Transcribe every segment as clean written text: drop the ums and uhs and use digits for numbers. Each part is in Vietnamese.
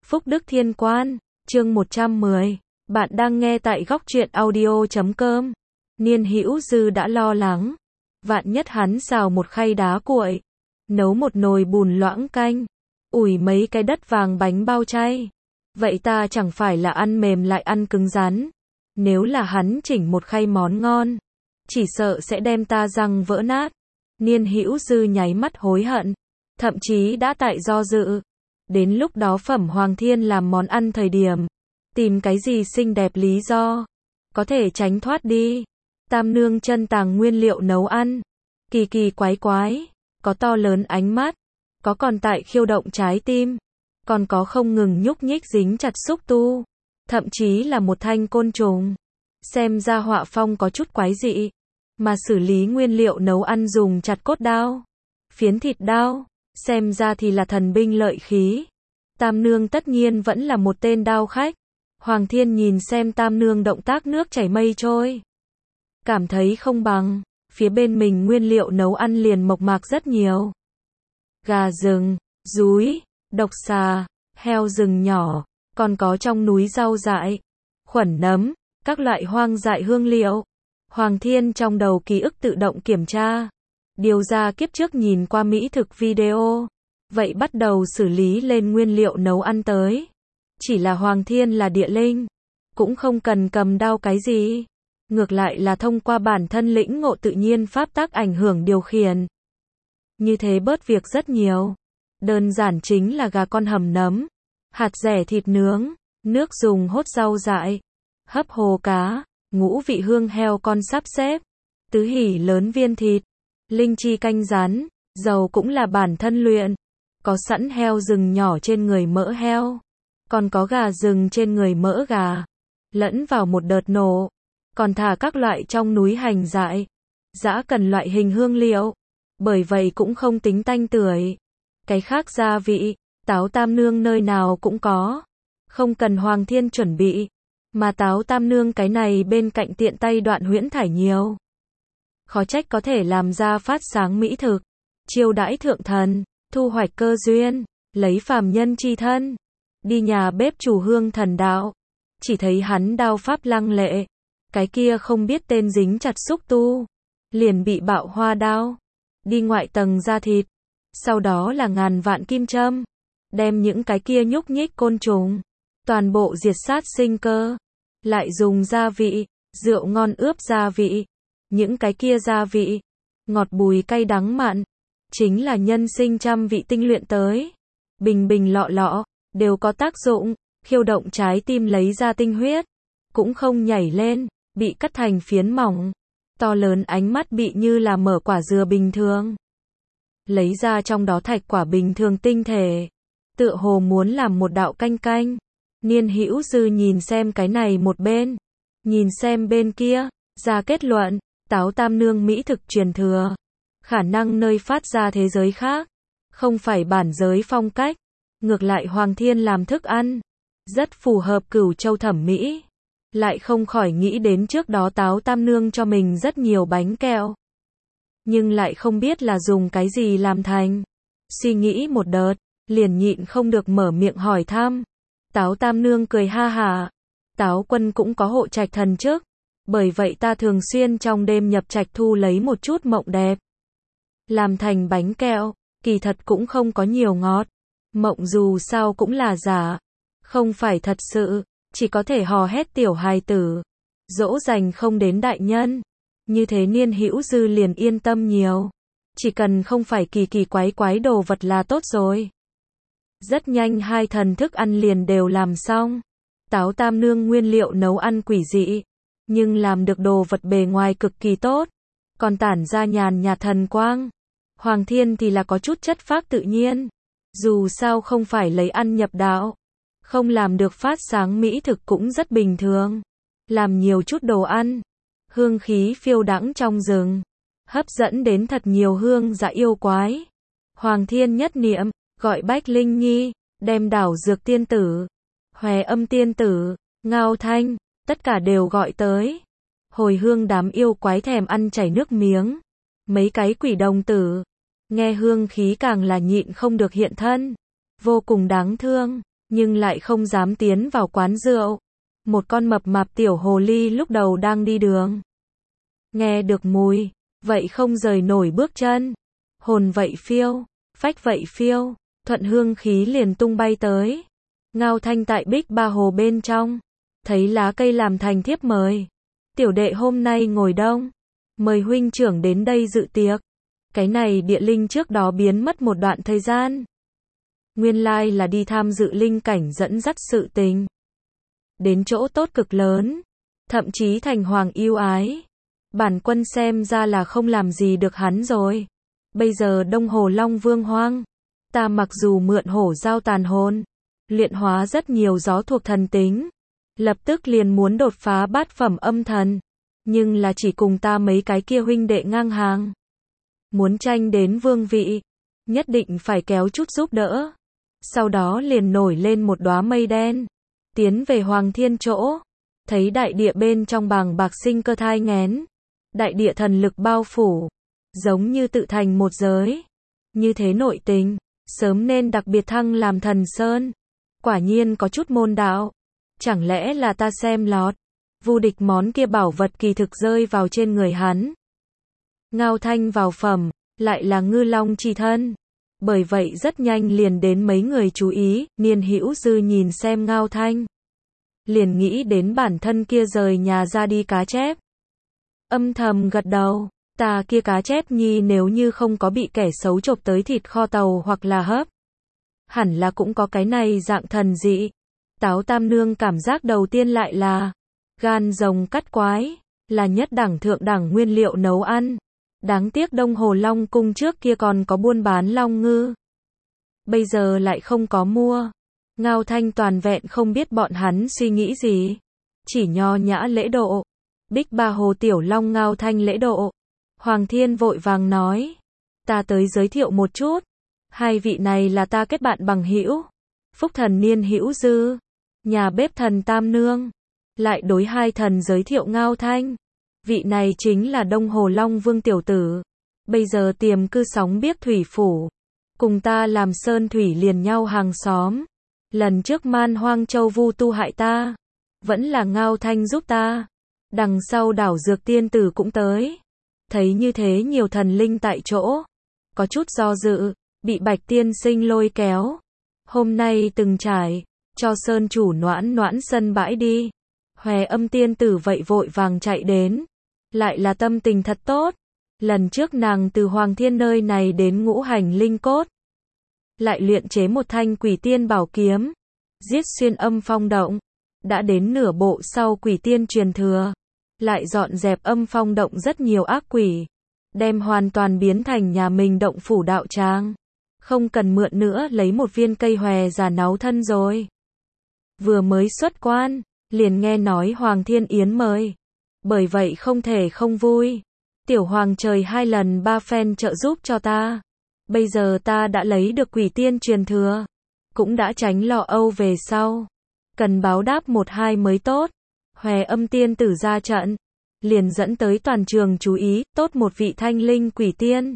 Phúc Đức Thiên Quan, chương 110. Bạn đang nghe tại góc truyện audio.com. Niên Hữu Dư đã lo lắng. Vạn nhất hắn xào một khay đá cuội, nấu một nồi bùn loãng canh, ủi mấy cái đất vàng bánh bao chay. Vậy ta chẳng phải là ăn mềm lại ăn cứng rắn. Nếu là hắn chỉnh một khay món ngon, chỉ sợ sẽ đem ta răng vỡ nát. Niên Hữu Dư nháy mắt hối hận, thậm chí đã tại do dự. Đến lúc đó Phẩm Hoàng Thiên làm món ăn thời điểm, tìm cái gì xinh đẹp lý do, có thể tránh thoát đi. Tam nương chân tàng nguyên liệu nấu ăn, kỳ kỳ quái quái, có to lớn ánh mắt, có còn tại khiêu động trái tim, còn có không ngừng nhúc nhích dính chặt xúc tu, thậm chí là một thanh côn trùng. Xem ra họa phong có chút quái dị, mà xử lý nguyên liệu nấu ăn dùng chặt cốt đao, phiến thịt đao, xem ra thì là thần binh lợi khí. Tam nương tất nhiên vẫn là một tên đao khách. Hoàng Thiên nhìn xem Tam nương động tác nước chảy mây trôi, cảm thấy không bằng, phía bên mình nguyên liệu nấu ăn liền mộc mạc rất nhiều. Gà rừng, dúi, độc xà, heo rừng nhỏ, còn có trong núi rau dại, khuẩn nấm, các loại hoang dại hương liệu. Hoàng Thiên trong đầu ký ức tự động kiểm tra, điều ra kiếp trước nhìn qua mỹ thực video, vậy bắt đầu xử lý lên nguyên liệu nấu ăn tới. Chỉ là Hoàng Thiên là địa linh, cũng không cần cầm đao cái gì, ngược lại là thông qua bản thân lĩnh ngộ tự nhiên pháp tắc ảnh hưởng điều khiển. Như thế bớt việc rất nhiều. Đơn giản chính là gà con hầm nấm, hạt dẻ thịt nướng, nước dùng hốt rau dại, hấp hồ cá, ngũ vị hương heo con sắp xếp, tứ hỉ lớn viên thịt, linh chi canh rán, dầu cũng là bản thân luyện, có sẵn heo rừng nhỏ trên người mỡ heo, còn có gà rừng trên người mỡ gà, lẫn vào một đợt nổ, còn thả các loại trong núi hành dại, dã cần loại hình hương liệu, bởi vậy cũng không tính tanh tưởi. Cái khác gia vị, táo Tam nương nơi nào cũng có, không cần Hoàng Thiên chuẩn bị, mà táo Tam nương cái này bên cạnh tiện tay đoạn huyễn thải nhiều. Khó trách có thể làm ra phát sáng mỹ thực, chiêu đãi thượng thần, thu hoạch cơ duyên, lấy phàm nhân chi thân, đi nhà bếp chủ hương thần đạo. Chỉ thấy hắn đao pháp lăng lệ, cái kia không biết tên dính chặt xúc tu, liền bị bạo hoa đao, đi ngoại tầng da thịt, sau đó là ngàn vạn kim châm, đem những cái kia nhúc nhích côn trùng, toàn bộ diệt sát sinh cơ, lại dùng gia vị, rượu ngon ướp gia vị, những cái kia gia vị, ngọt bùi cay đắng mặn, chính là nhân sinh trăm vị tinh luyện tới, bình bình lọ lọ, đều có tác dụng, khiêu động trái tim lấy ra tinh huyết, cũng không nhảy lên, bị cắt thành phiến mỏng, to lớn ánh mắt bị như là mở quả dừa bình thường. Lấy ra trong đó thạch quả bình thường tinh thể, tựa hồ muốn làm một đạo canh canh. Niên Hữu Dư nhìn xem cái này một bên, nhìn xem bên kia, ra kết luận, táo Tam nương mỹ thực truyền thừa, khả năng nơi phát ra thế giới khác, không phải bản giới phong cách, ngược lại Hoàng Thiên làm thức ăn, rất phù hợp Cửu Châu thẩm mỹ. Lại không khỏi nghĩ đến trước đó táo Tam nương cho mình rất nhiều bánh kẹo, nhưng lại không biết là dùng cái gì làm thành. Suy nghĩ một đợt, liền nhịn không được mở miệng hỏi thăm. Táo Tam nương cười ha hả, Táo quân cũng có hộ trạch thần chức, bởi vậy ta thường xuyên trong đêm nhập trạch thu lấy một chút mộng đẹp, làm thành bánh kẹo, kỳ thật cũng không có nhiều ngọt, mộng dù sao cũng là giả, không phải thật sự, chỉ có thể hò hét tiểu hài tử, dỗ dành không đến đại nhân. Như thế Niên Hữu Dư liền yên tâm nhiều, chỉ cần không phải kỳ kỳ quái quái đồ vật là tốt rồi. Rất nhanh hai thần thức ăn liền đều làm xong. Táo Tam nương nguyên liệu nấu ăn quỷ dị, nhưng làm được đồ vật bề ngoài cực kỳ tốt, còn tản ra nhàn nhạt thần quang. Hoàng Thiên thì là có chút chất phác tự nhiên, dù sao không phải lấy ăn nhập đạo, không làm được phát sáng mỹ thực cũng rất bình thường. Làm nhiều chút đồ ăn, hương khí phiêu đãng trong rừng, hấp dẫn đến thật nhiều hương dạ yêu quái. Hoàng Thiên nhất niệm, gọi Bách Linh Nhi, đem đảo dược tiên tử, hòe âm tiên tử, ngao thanh, tất cả đều gọi tới. Hồi hương đám yêu quái thèm ăn chảy nước miếng. Mấy cái quỷ đồng tử, nghe hương khí càng là nhịn không được hiện thân, vô cùng đáng thương. nhưng lại không dám tiến vào quán rượu. Một con mập mạp tiểu hồ ly lúc đầu đang đi đường. Nghe được mùi, vậy không rời nổi bước chân. Hồn vậy phiêu, phách vậy phiêu, thuận hương khí liền tung bay tới. Ngao Thanh tại Bích Ba Hồ bên trong, thấy lá cây làm thành thiếp mời. Tiểu đệ hôm nay ngồi đông, mời huynh trưởng đến đây dự tiệc. Cái này địa linh trước đó biến mất một đoạn thời gian. Nguyên lai là đi tham dự linh cảnh dẫn dắt sự tình. Đến chỗ tốt cực lớn, thậm chí thành hoàng yêu ái. Bản quân xem ra là không làm gì được hắn rồi. Bây giờ Đông Hồ Long Vương hoang, ta mặc dù mượn hổ giao tàn hồn, luyện hóa rất nhiều gió thuộc thần tính, lập tức liền muốn đột phá bát phẩm âm thần, nhưng là chỉ cùng ta mấy cái kia huynh đệ ngang hàng. Muốn tranh đến vương vị, nhất định phải kéo chút giúp đỡ. Sau đó liền nổi lên một đóa mây đen, tiến về Hoàng Thiên chỗ, thấy đại địa bên trong bàng bạc sinh cơ thai nghén, đại địa thần lực bao phủ, giống như tự thành một giới. Như thế nội tình, sớm nên đặc biệt thăng làm thần sơn. Quả nhiên có chút môn đạo. Chẳng lẽ là ta xem lọt, vô địch món kia bảo vật kỳ thực rơi vào trên người hắn. Ngao Thanh vào phẩm, lại là ngư long chi thân. Bởi vậy rất nhanh liền đến mấy người chú ý. Niên Hữu Dư nhìn xem Ngao Thanh, liền nghĩ đến bản thân kia rời nhà ra đi cá chép. Âm thầm gật đầu, ta kia cá chép nhi nếu như không có bị kẻ xấu chộp tới thịt kho tàu hoặc là hấp, hẳn là cũng có cái này dạng thần dị. Táo Tam Nương cảm giác đầu tiên lại là gan rồng cắt quái, là nhất đẳng thượng đẳng nguyên liệu nấu ăn. Đáng tiếc Đông Hồ Long Cung trước kia còn có buôn bán long ngư, bây giờ lại không có mua. Ngao Thanh toàn vẹn không biết bọn hắn suy nghĩ gì, chỉ nho nhã lễ độ. Bích Ba Hồ tiểu long Ngao Thanh lễ độ. Hoàng Thiên vội vàng nói, ta tới giới thiệu một chút, hai vị này là ta kết bạn bằng hữu. Phúc thần Niên Hữu Dư, nhà bếp thần Tam Nương. Lại đối hai thần giới thiệu Ngao Thanh, vị này chính là Đông Hồ Long Vương tiểu tử, bây giờ tiềm cư sóng biếc thủy phủ, cùng ta làm sơn thủy liền nhau hàng xóm. Lần trước Man Hoang Châu Vu tu hại ta, vẫn là Ngao Thanh giúp ta. Đằng sau đảo Dược Tiên Tử cũng tới. Thấy như thế nhiều thần linh tại chỗ, có chút do dự, bị Bạch Tiên Sinh lôi kéo. Hôm nay từng trải, cho sơn chủ noãn noãn sân bãi đi. Hòe Âm Tiên Tử vậy vội vàng chạy đến, lại là tâm tình thật tốt. Lần trước nàng từ Hoàng Thiên nơi này đến Ngũ Hành Linh Cốt, lại luyện chế một thanh Quỷ Tiên bảo kiếm, giết xuyên âm phong động. Đã đến nửa bộ sau Quỷ Tiên truyền thừa, lại dọn dẹp âm phong động rất nhiều ác quỷ, đem hoàn toàn biến thành nhà mình động phủ đạo tràng. Không cần mượn nữa lấy một viên cây hòe giả náu thân rồi. Vừa mới xuất quan, liền nghe nói Hoàng Thiên Yến mời. Bởi vậy không thể không vui. Tiểu Hoàng trời 2 lần 3 phen trợ giúp cho ta. Bây giờ ta đã lấy được Quỷ Tiên truyền thừa, cũng đã tránh lo âu về sau. Cần báo đáp 1-2 mới tốt. Hòe Âm Tiên Tử ra trận, liền dẫn tới toàn trường chú ý, tốt một vị thanh linh quỷ tiên.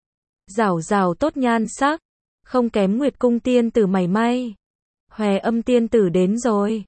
Rảo rảo tốt nhan sắc, không kém Nguyệt Cung Tiên Tử mảy may. Hòe Âm Tiên Tử đến rồi.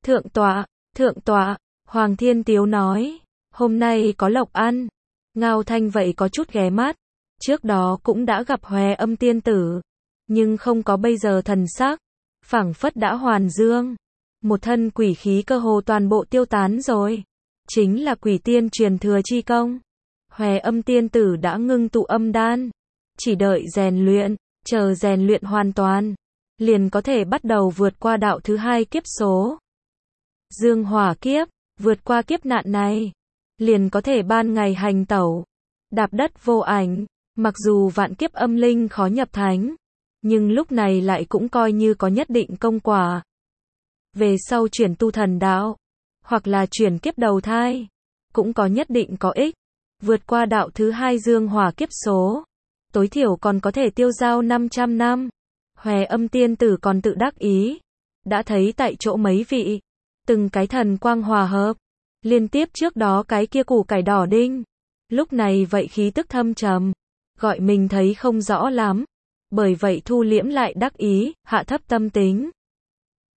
Thượng tọa, Hoàng Thiên Tiếu nói, hôm nay có lộc ăn. Ngao Thanh vậy có chút ghé mắt, trước đó cũng đã gặp Hòe Âm Tiên Tử, nhưng không có bây giờ thần sắc, phảng phất đã hoàn dương. Một thân quỷ khí cơ hồ toàn bộ tiêu tán rồi. Chính là Quỷ Tiên truyền thừa chi công. Hòe Âm Tiên Tử đã ngưng tụ âm đan, chỉ đợi rèn luyện, chờ rèn luyện hoàn toàn, liền có thể bắt đầu vượt qua đạo thứ 2 kiếp số. Dương hỏa kiếp, vượt qua kiếp nạn này, liền có thể ban ngày hành tẩu, đạp đất vô ảnh. Mặc dù vạn kiếp âm linh khó nhập thánh, nhưng lúc này lại cũng coi như có nhất định công quả. Về sau chuyển tu thần đạo, hoặc là chuyển kiếp đầu thai, cũng có nhất định có ích. Vượt qua đạo thứ 2 dương hỏa kiếp số, tối thiểu còn có thể tiêu dao 500 năm. Hòe Âm Tiên Tử còn tự đắc ý, đã thấy tại chỗ mấy vị, từng cái thần quang hòa hợp, liên tiếp trước đó cái kia củ cải đỏ đinh, lúc này vậy khí tức thâm trầm, gọi mình thấy không rõ lắm, bởi vậy thu liễm lại đắc ý, hạ thấp tâm tính.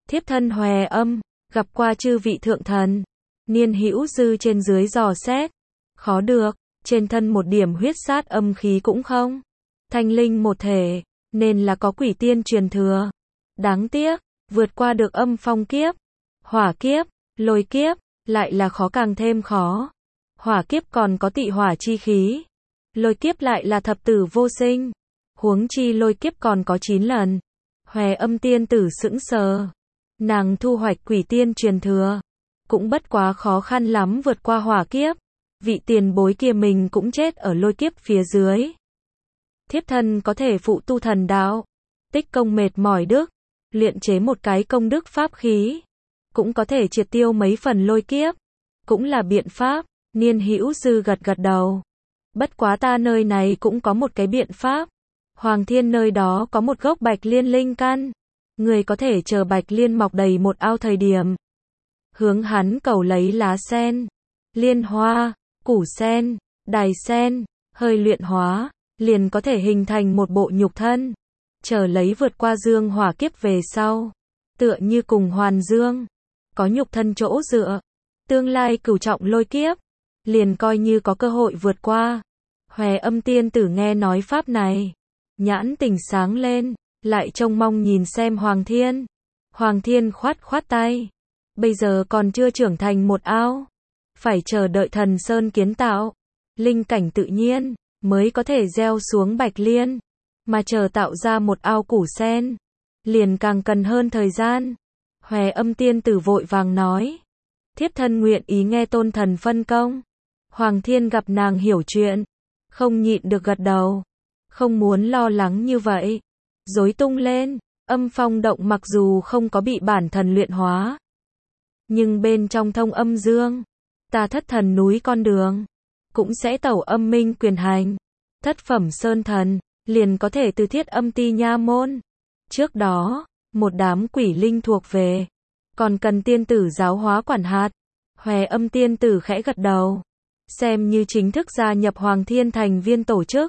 Thiếp thân Hòe Âm, gặp qua chư vị thượng thần. Niên Hữu Dư trên dưới dò xét. Khó được, trên thân một điểm huyết sát âm khí cũng không. Thanh linh một thể, nên là có quỷ tiên truyền thừa. Đáng tiếc, vượt qua được âm phong kiếp, hỏa kiếp, lôi kiếp, lại là khó càng thêm khó. Hỏa kiếp còn có tị hỏa chi khí. Lôi kiếp lại là thập tử vô sinh. Huống chi lôi kiếp còn có 9 lần. Hòe Âm tiên tử sững sờ. Nàng thu hoạch quỷ tiên truyền thừa. Cũng bất quá khó khăn lắm vượt qua hỏa kiếp. Vị tiền bối kia mình cũng chết ở lôi kiếp phía dưới. Thiếp thân có thể phụ tu thần đạo. Tích công mệt mỏi đức. Luyện chế một cái công đức pháp khí. Cũng có thể triệt tiêu mấy phần lôi kiếp. Cũng là biện pháp. Niên Hữu Dư gật gật đầu. Bất quá ta nơi này cũng có một cái biện pháp. Hoàng Thiên nơi đó có một gốc bạch liên linh căn. Người có thể chờ bạch liên mọc đầy một ao thời điểm. Hướng hắn cầu lấy lá sen, liên hoa, củ sen, đài sen, hơi luyện hóa, liền có thể hình thành một bộ nhục thân. Chờ lấy vượt qua dương hỏa kiếp về sau. Tựa như cùng hoàn dương. Có nhục thân chỗ dựa. Tương lai cửu trọng lôi kiếp. Liền coi như có cơ hội vượt qua. Hòe Âm tiên tử nghe nói pháp này. Nhãn tình sáng lên. Lại trông mong nhìn xem Hoàng Thiên. Hoàng Thiên khoát khoát tay. Bây giờ còn chưa trưởng thành một ao. Phải chờ đợi thần sơn kiến tạo. Linh cảnh tự nhiên. Mới có thể gieo xuống bạch liên. Mà chờ tạo ra một ao củ sen. Liền càng cần hơn thời gian. Hòe Âm tiên tử vội vàng nói. Thiếp thân nguyện ý nghe tôn thần phân công. Hoàng Thiên gặp nàng hiểu chuyện. Không nhịn được gật đầu. Không muốn lo lắng như vậy. Rối tung lên. Âm phong động mặc dù không có bị bản thần luyện hóa. Nhưng bên trong thông âm dương. Ta thất thần núi con đường. Cũng sẽ tẩu âm minh quyền hành. Thất phẩm sơn thần. Liền có thể từ thiết âm ti nha môn. Trước đó, một đám quỷ linh thuộc về. Còn cần tiên tử giáo hóa quản hạt. Hòe Âm tiên tử khẽ gật đầu. Xem như chính thức gia nhập Hoàng Thiên thành viên tổ chức.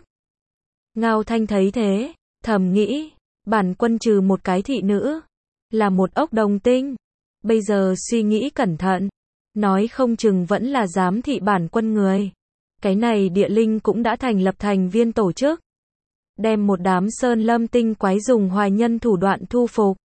Ngao Thanh thấy thế, thầm nghĩ, bản quân trừ một cái thị nữ, là một ốc đồng tinh. Bây giờ suy nghĩ cẩn thận, nói không chừng vẫn là giám thị bản quân người. Cái này địa linh cũng đã thành lập thành viên tổ chức. Đem một đám sơn lâm tinh quái dùng hoài nhân thủ đoạn thu phục.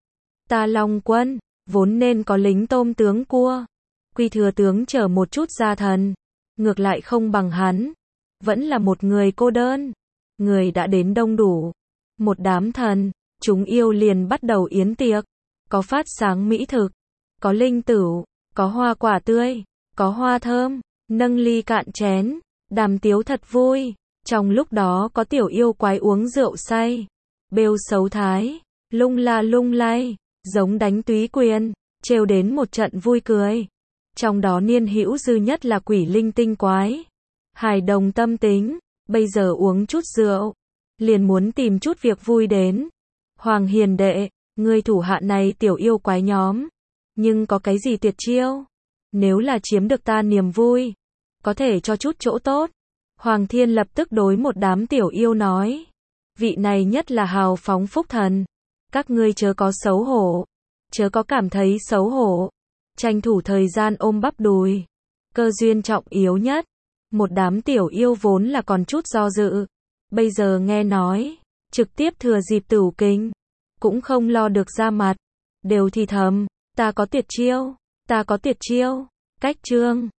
Ta Long quân, vốn nên có lính tôm tướng cua. Quy thừa tướng chở một chút gia thần. Ngược lại không bằng hắn. Vẫn là một người cô đơn. Người đã đến đông đủ. Một đám thần, chúng yêu liền bắt đầu yến tiệc. Có phát sáng mỹ thực. Có linh tửu. Có hoa quả tươi. Có hoa thơm. Nâng ly cạn chén. Đàm tiếu thật vui. Trong lúc đó có tiểu yêu quái uống rượu say. Bêu xấu thái. Lung la lung lay. Giống đánh túy quyền. Trêu đến một trận vui cười. Trong đó Niên Hữu Dư nhất là quỷ linh tinh quái. Hài đồng tâm tính. Bây giờ uống chút rượu. Liền muốn tìm chút việc vui đến. Hoàng hiền đệ. Người thủ hạ này tiểu yêu quái nhóm. Nhưng có cái gì tuyệt chiêu? Nếu là chiếm được ta niềm vui. Có thể cho chút chỗ tốt. Hoàng Thiên lập tức đối một đám tiểu yêu nói. Vị này nhất là hào phóng phúc thần. Các ngươi chớ có xấu hổ. Chớ có cảm thấy xấu hổ. Tranh thủ thời gian ôm bắp đùi. Cơ duyên trọng yếu nhất. Một đám tiểu yêu vốn là còn chút do dự. Bây giờ nghe nói. Trực tiếp thừa dịp tửu kinh. Cũng không lo được ra mặt. Đều thì thầm. Ta có tuyệt chiêu. Ta có tuyệt chiêu. Cách chương.